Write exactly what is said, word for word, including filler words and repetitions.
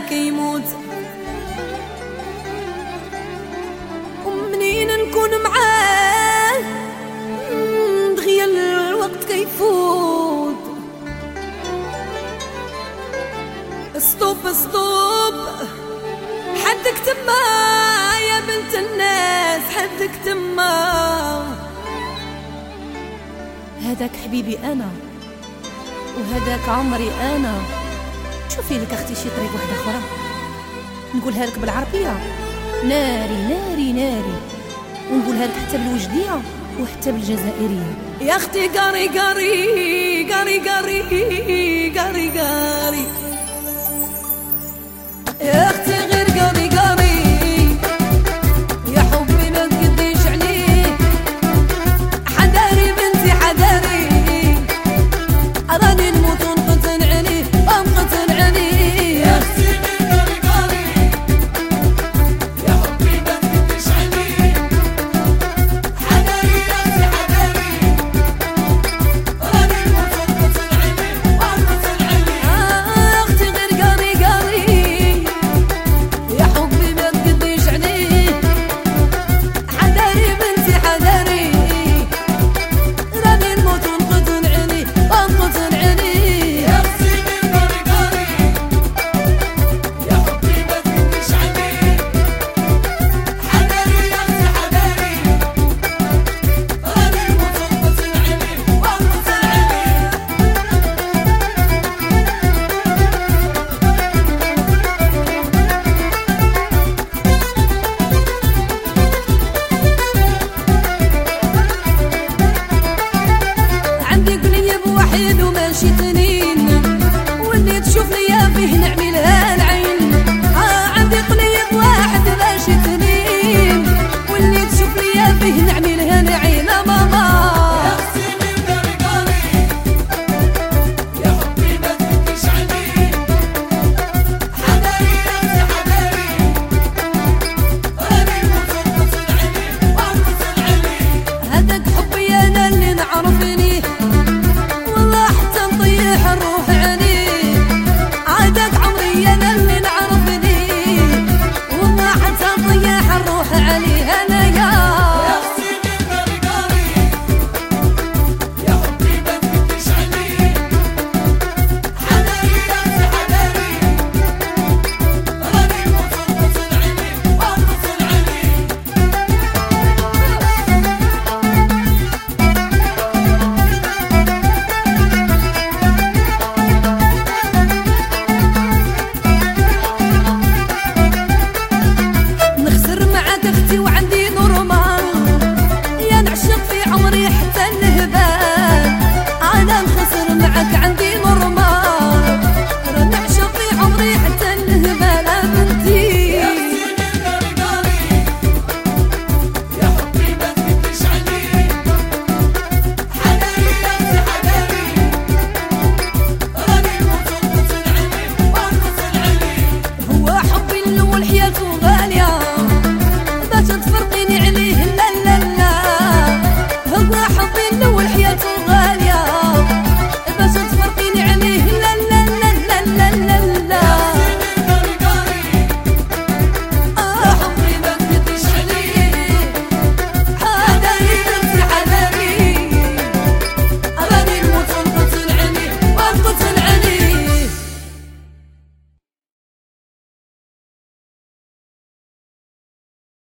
كيموت، ومنين نكون معاه دغيا الوقت كيفوت. ستوب ستوب، حدك تما يا بنت الناس، حدك تما. هذاك حبيبي انا وهذاك عمري انا. شوفي لك اختي شي طريق واحده اخرى نقولها لك بالعربيه، ناري ناري ناري، ونقولها لك حتى بالوجديه وحتى بالجزائريه. يا اختي قاري قاري قاري قاري قاري قاري، يا اختي غير قاري قاري